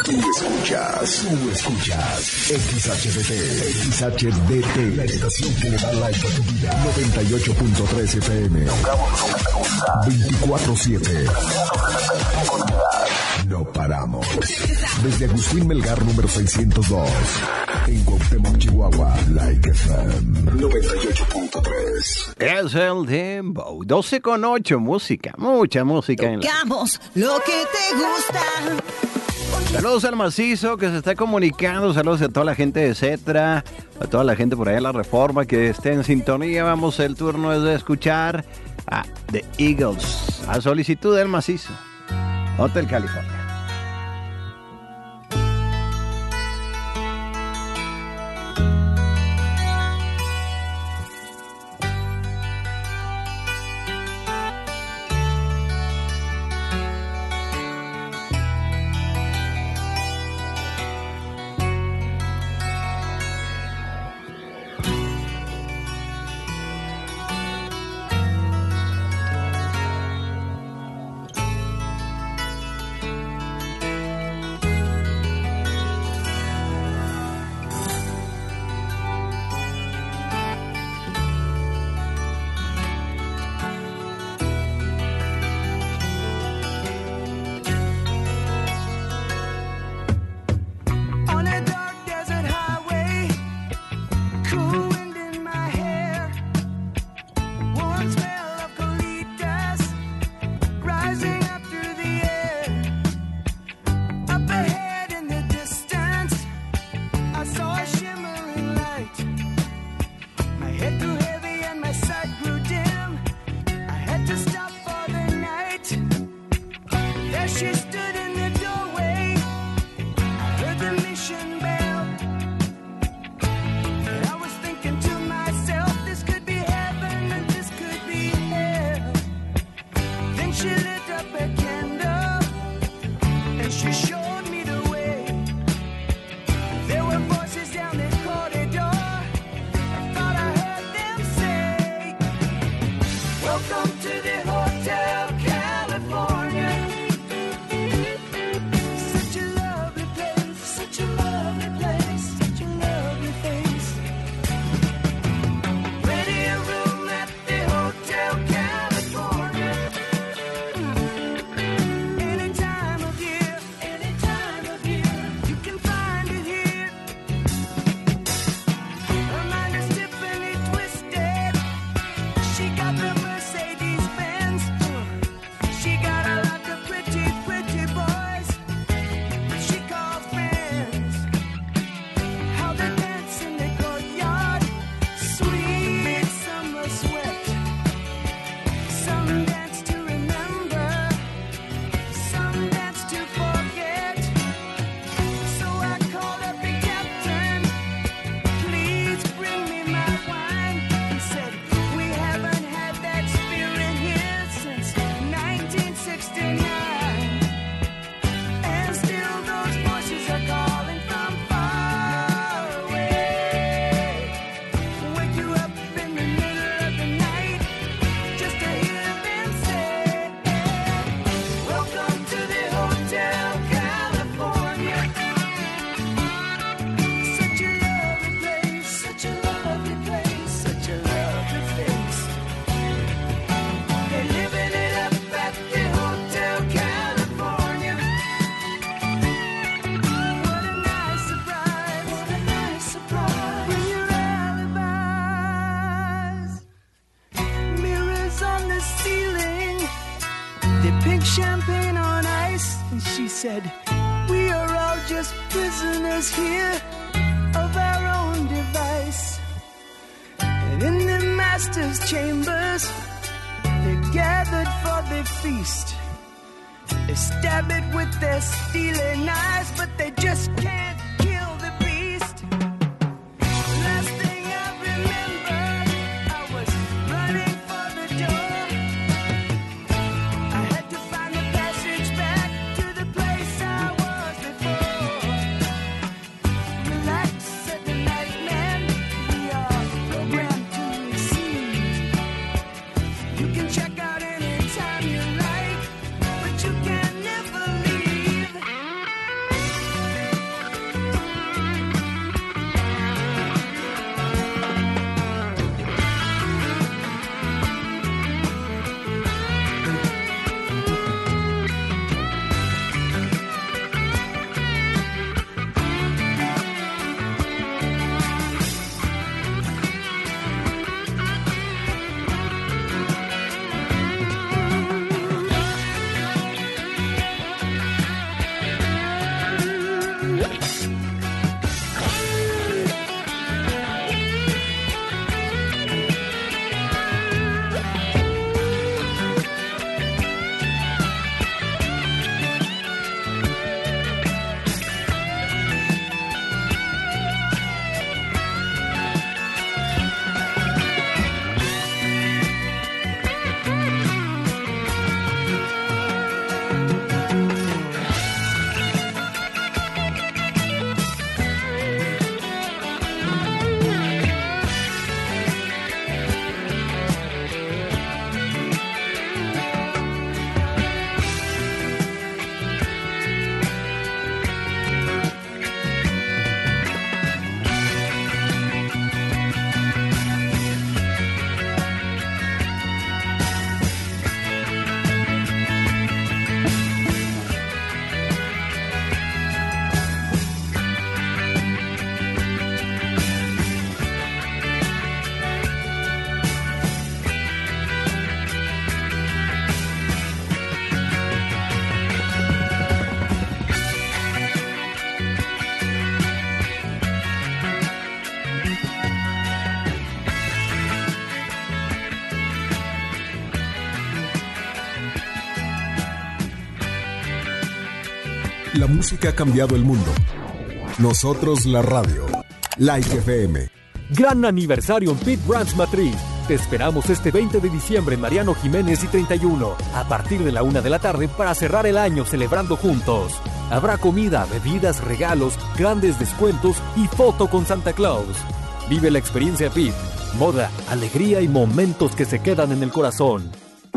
Tú escuchas XHDT, la estación que le da like a tu vida. 98.3 FM. 24/7. No paramos. Desde Agustín Melgar, número 602. En Cuauhtémoc, Chihuahua, Like FM 98.3. Es el Dembow. 12:08, música, mucha música. Tocamos lo que te gusta. Saludos al macizo que se está comunicando. Saludos a toda la gente de Cetra, a toda la gente por allá en la Reforma que esté en sintonía. Vamos, el turno es de escuchar a The Eagles a solicitud del macizo. Hotel California. Champagne on ice, and she said, we are all just prisoners here of our own device. And in the master's chambers, they're gathered for the feast. They stab it with their steely knives, but they just can't kill the beast. Last thing I remember, I was running for the door. I had to find the passage back to the place I was before. Relax, said the night man, we are programmed to receive. You can check out anytime you like, but you can never leave. La música ha cambiado el mundo. Nosotros la radio. Like FM. Gran aniversario en Pit Ranch Matriz. Te esperamos este 20 de diciembre en Mariano Jiménez y 31, a partir de la 1 de la tarde para cerrar el año celebrando juntos. Habrá comida, bebidas, regalos, grandes descuentos y foto con Santa Claus. Vive la experiencia Pit. Moda, alegría y momentos que se quedan en el corazón.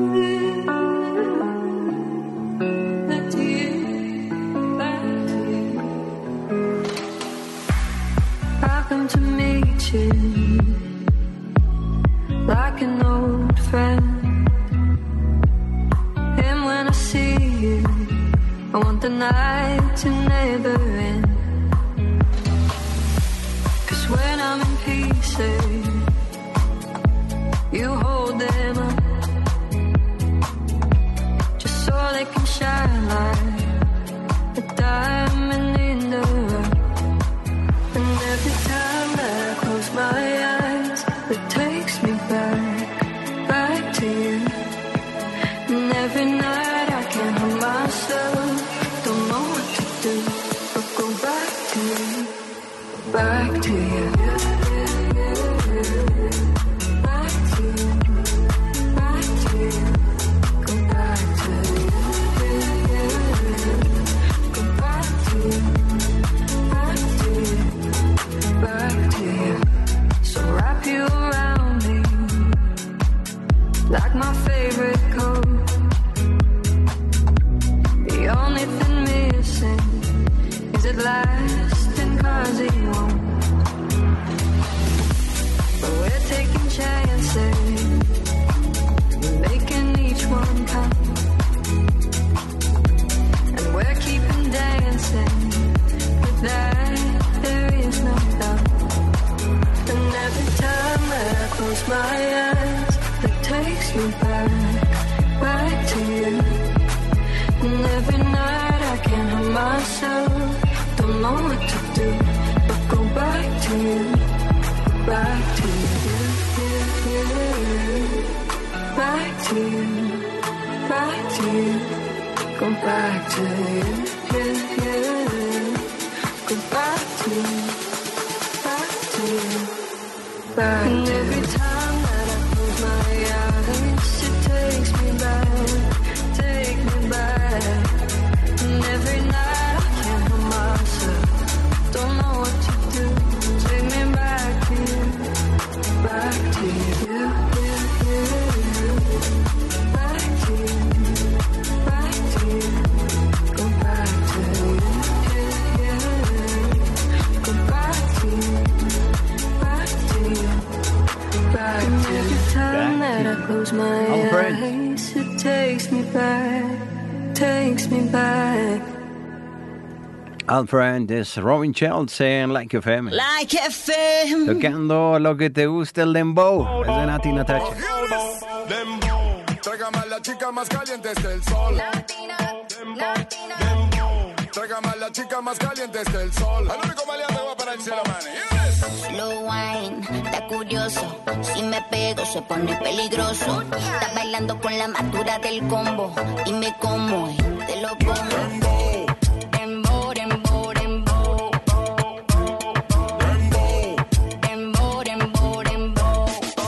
Like an old friend, and when I see you, I want the night to never end. 'Cause when I'm in pieces, you hold them up, just so they can shine like a diamond in the rough. And every time that I close my eyes, it takes me back to you. And every night I can't help myself, don't know what to do, but go back to you, back to you. Back to you, back to you, go back to you. Go back to you, back to you, back to you. So wrap you around me like my favorite coat. The only thing missing is it lasting 'cause it won't. But we're taking chances, making each one count. And we're keeping dancing, with that there is no doubt. And every time that I close my eyes, it takes me back to you. And every night I can't help myself, don't know what to do, but go back to you, back to you, back to you, back to you, go back to you, go back to you, back to you, back. And every time that I close my eyes, it takes me back, take me back. And every night I can't help myself, don't know what to do, take me back to you, back to you, back to you, back to you, go back to you, go back to you, back to you, back to you. Every time that I close my eyes, it takes me back. Alfred es Robin Schulz en Like FM. Like FM. Tocando lo que te gusta, el dembow. Es de Nati Natasha. Dembow, tráigame a la chica más caliente del sol. Latina. Tráigame a la chica más caliente del sol. Al único maleante va para el cielo, man. Yes. Slow wine, está curioso. Si me pego se pone peligroso. Está bailando con la madura del combo. Dime cómo es, te lo pongo. Dembow, dembow, dembow. Dembow, dembow, dembow.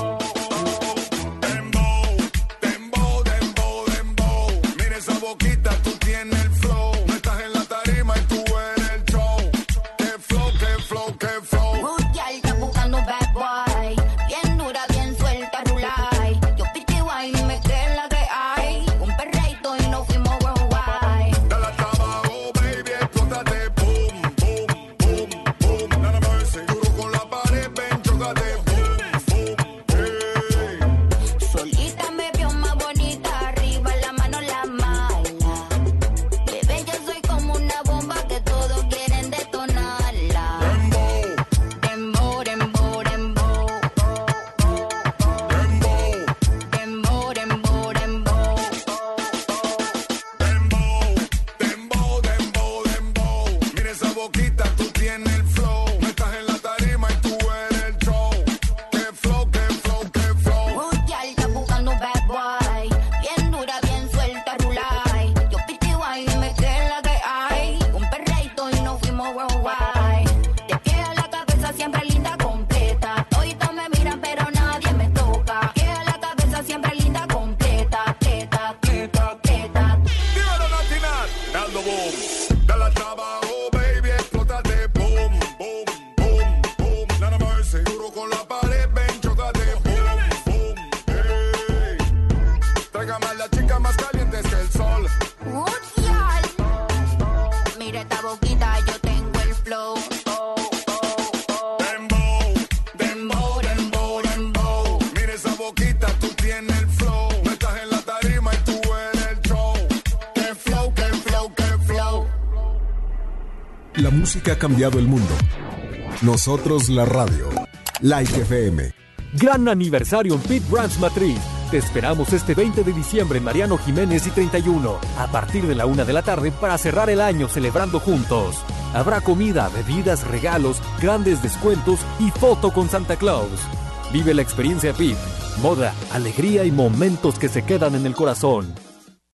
Dembow, dembow, dembow. Mira esa boquita, tú tienes el flow. No estás en la tarima y tú eres el show. Qué flow, qué flow, qué flow. Mundial está buscando bad boy. Bien dura, bien suelta, rulay. Yo piti guay, dime qué es la que hay. Un perreito y nos fuimos worldwide. Dale hasta abajo, baby, explótate. Boom, boom, boom, boom. Nada mercy. Duro con la pared, ven, chócate. Boom, boom, hey. Solita me vio más bonita, arriba la mano la mala. Bebé, yo soy como una bomba que todos quieren detonarla. Dembow, dembow, dembow. Dembow, dembow, dembow. Dembow, dembow, dembow. Mira esa boquita, tú tienes el flow. No estás en la tarima y tú eres el show. Qué flow, qué flow, qué flow. Mundial está buscando bad boy. Bien dura, bien suelta, rulay. Yo piti guay, dime qué es la que hay. Un esa boquita yo tengo el flow. Dembow, dembow, dembow, dembow. Mira esa boquita, tú tienes el flow. No estás en la tarima y tú eres el show. ¡Qué flow, qué flow, qué flow! La música ha cambiado el mundo. Nosotros la radio. Like FM. Gran aniversario en Pit Ranch Matriz. Te esperamos este 20 de diciembre en Mariano Jiménez y 31, a partir de la 1 de la tarde para cerrar el año celebrando juntos. Habrá comida, bebidas, regalos, grandes descuentos y foto con Santa Claus. Vive la experiencia Pit, moda, alegría y momentos que se quedan en el corazón.